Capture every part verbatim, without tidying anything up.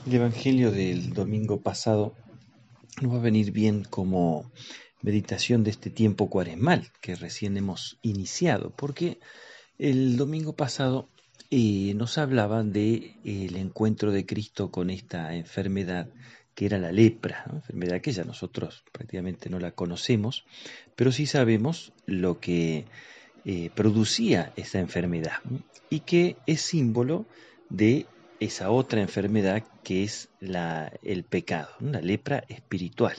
El Evangelio del domingo pasado nos va a venir bien como meditación de este tiempo cuaresmal que recién hemos iniciado, porque el domingo pasado eh, nos hablaban de eh, el encuentro de Cristo con esta enfermedad que era la lepra, ¿no? Enfermedad que ya nosotros prácticamente no la conocemos, pero sí sabemos lo que eh, producía esa enfermedad, ¿no? Y que es símbolo de esa otra enfermedad que es la, el pecado, ¿no? La lepra espiritual.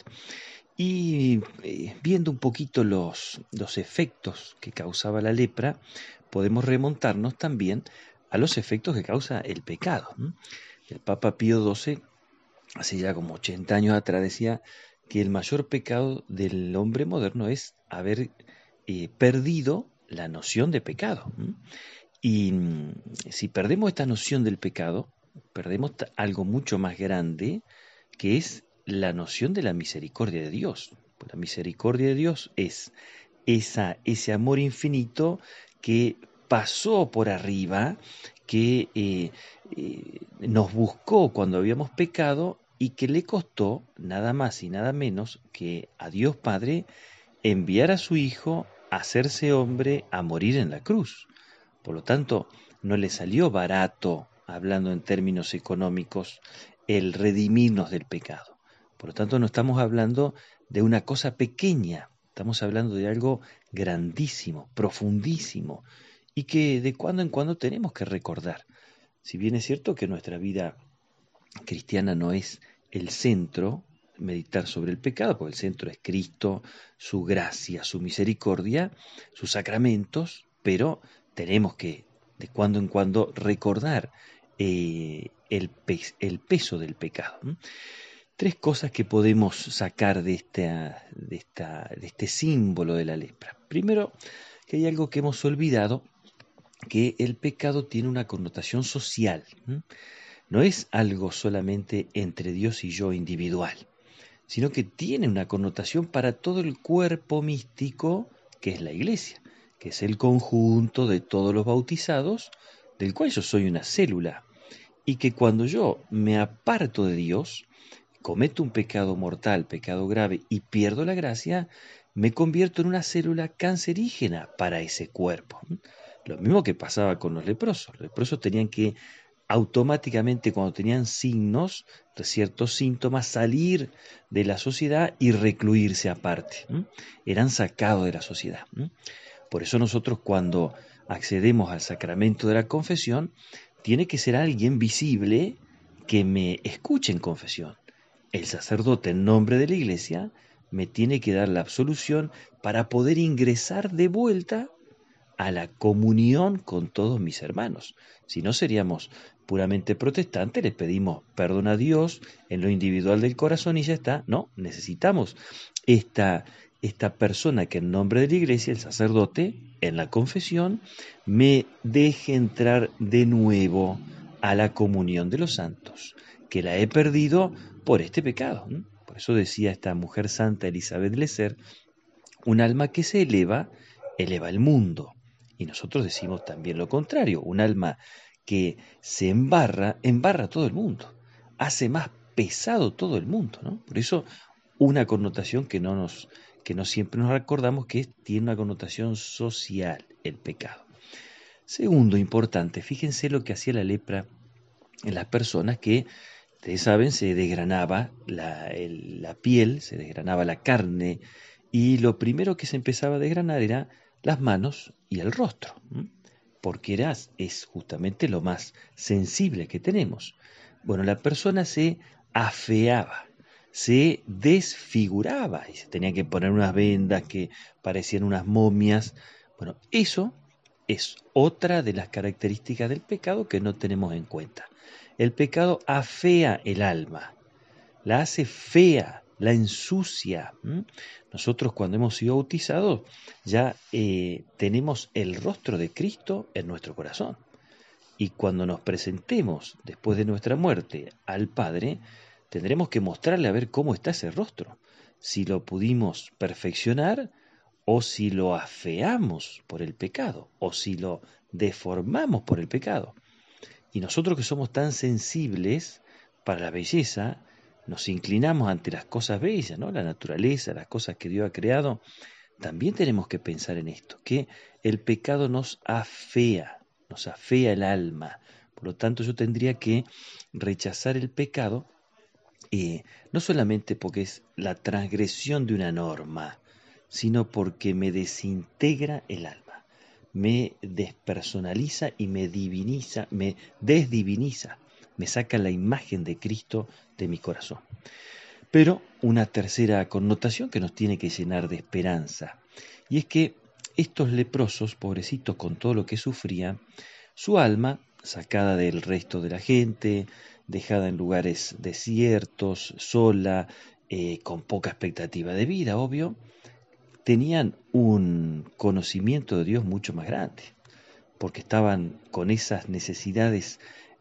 Y eh, viendo un poquito los, los efectos que causaba la lepra, podemos remontarnos también a los efectos que causa el pecado, ¿no? El Papa Pío doce, hace ya como ochenta años atrás, decía que el mayor pecado del hombre moderno es haber eh, perdido la noción de pecado. ¿M? Y mm, si perdemos esta noción del pecado, perdemos ta- algo mucho más grande, que es la noción de la misericordia de Dios. Pues la misericordia de Dios es esa, ese amor infinito que pasó por arriba, que eh, eh, nos buscó cuando habíamos pecado y que le costó nada más y nada menos que a Dios Padre enviar a su Hijo a hacerse hombre, a morir en la cruz. Por lo tanto, no le salió barato, hablando en términos económicos, el redimirnos del pecado. Por lo tanto, no estamos hablando de una cosa pequeña, estamos hablando de algo grandísimo, profundísimo, y que de cuando en cuando tenemos que recordar. Si bien es cierto que nuestra vida cristiana no es el centro, meditar sobre el pecado, porque el centro es Cristo, su gracia, su misericordia, sus sacramentos, pero tenemos que de cuando en cuando recordar eh, el, pe el, peso del pecado. ¿No? Tres cosas que podemos sacar de, esta, de, esta, de este símbolo de la lepra. Primero, que hay algo que hemos olvidado, que el pecado tiene una connotación social. ¿No? No es algo solamente entre Dios y yo individual, sino que tiene una connotación para todo el cuerpo místico que es la iglesia, que es el conjunto de todos los bautizados, del cual yo soy una célula, y que cuando yo me aparto de Dios, cometo un pecado mortal, pecado grave, y pierdo la gracia, me convierto en una célula cancerígena para ese cuerpo. Lo mismo que pasaba con los leprosos. Los leprosos tenían que automáticamente, cuando tenían signos, ciertos síntomas, salir de la sociedad y recluirse aparte. ¿M? Eran sacados de la sociedad. ¿M? Por eso nosotros, cuando accedemos al sacramento de la confesión, tiene que ser alguien visible que me escuche en confesión. El sacerdote, en nombre de la iglesia, me tiene que dar la absolución para poder ingresar de vuelta a la comunión con todos mis hermanos. Si no, seríamos puramente protestantes, les pedimos perdón a Dios en lo individual del corazón y ya está. No, necesitamos esta, esta persona que en nombre de la iglesia, el sacerdote, en la confesión, me deje entrar de nuevo a la comunión de los santos, que la he perdido por este pecado. ¿No? Por eso decía esta mujer santa Elizabeth Leser, un alma que se eleva, eleva el mundo. Y nosotros decimos también lo contrario, un alma que se embarra, embarra todo el mundo, hace más pesado todo el mundo, ¿no? Por eso una connotación que no nos, que no siempre nos recordamos, que es, tiene una connotación social el pecado. Segundo, importante, fíjense lo que hacía la lepra en las personas que, ustedes saben, se desgranaba la, el- la piel, se desgranaba la carne, y lo primero que se empezaba a desgranar era las manos y el rostro, ¿m? Porque era, es justamente lo más sensible que tenemos. Bueno, la persona se afeaba, se desfiguraba y se tenía que poner unas vendas que parecían unas momias. Bueno, eso es otra de las características del pecado que no tenemos en cuenta. El pecado afea el alma, la hace fea, la ensucia. ¿M? Nosotros, cuando hemos sido bautizados, ya eh, tenemos el rostro de Cristo en nuestro corazón. Y cuando nos presentemos después de nuestra muerte al Padre, tendremos que mostrarle a ver cómo está ese rostro, si lo pudimos perfeccionar o si lo afeamos por el pecado o si lo deformamos por el pecado. Y nosotros, que somos tan sensibles, para la belleza, nos inclinamos ante las cosas bellas, ¿no? La naturaleza, las cosas que Dios ha creado. También tenemos que pensar en esto, que el pecado nos afea, nos afea el alma. Por lo tanto, yo tendría que rechazar el pecado, eh, no solamente porque es la transgresión de una norma, sino porque me desintegra el alma, me despersonaliza y me diviniza, me desdiviniza, me saca la imagen de Cristo de mi corazón. Pero una tercera connotación que nos tiene que llenar de esperanza, y es que estos leprosos, pobrecitos con todo lo que sufrían, su alma, sacada del resto de la gente, dejada en lugares desiertos, sola, eh, con poca expectativa de vida, obvio, tenían un conocimiento de Dios mucho más grande, porque estaban con esas necesidades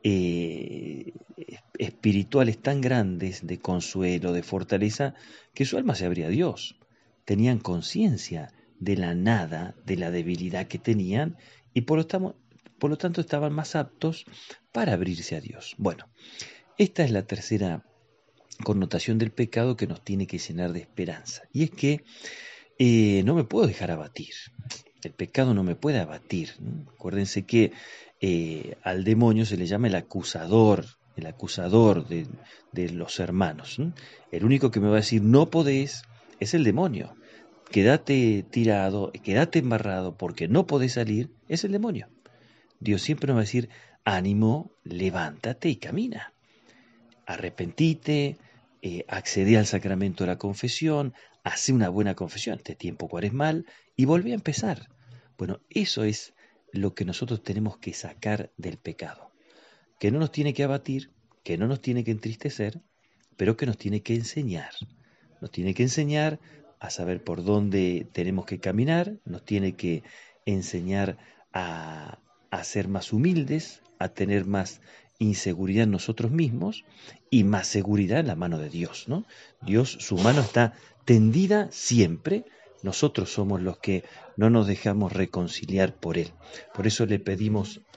eh, espirituales tan grandes de consuelo, de fortaleza, que su alma se abría a Dios. Tenían conciencia de la nada, de la debilidad que tenían, y por lo, tamo, por lo tanto estaban más aptos para abrirse a Dios. Bueno, esta es la tercera connotación del pecado que nos tiene que llenar de esperanza, y es que eh, no me puedo dejar abatir. El pecado no me puede abatir, ¿no? Acuérdense que eh, al demonio se le llama el acusador, el acusador de, de los hermanos, ¿no? El único que me va a decir no podés es el demonio. Quédate tirado, quédate embarrado porque no podés salir, es el demonio. Dios siempre nos va a decir ánimo, levántate y camina. Arrepentite, eh, accede al sacramento de la confesión, hace una buena confesión, este tiempo cuaresmal, y volví a empezar. Bueno, eso es lo que nosotros tenemos que sacar del pecado, que no nos tiene que abatir, que no nos tiene que entristecer, pero que nos tiene que enseñar. Nos tiene que enseñar a saber por dónde tenemos que caminar, nos tiene que enseñar a, a ser más humildes, a tener más inseguridad en nosotros mismos y más seguridad en la mano de Dios, ¿no? Dios, su mano está tendida siempre, nosotros somos los que no nos dejamos reconciliar por Él. Por eso le pedimos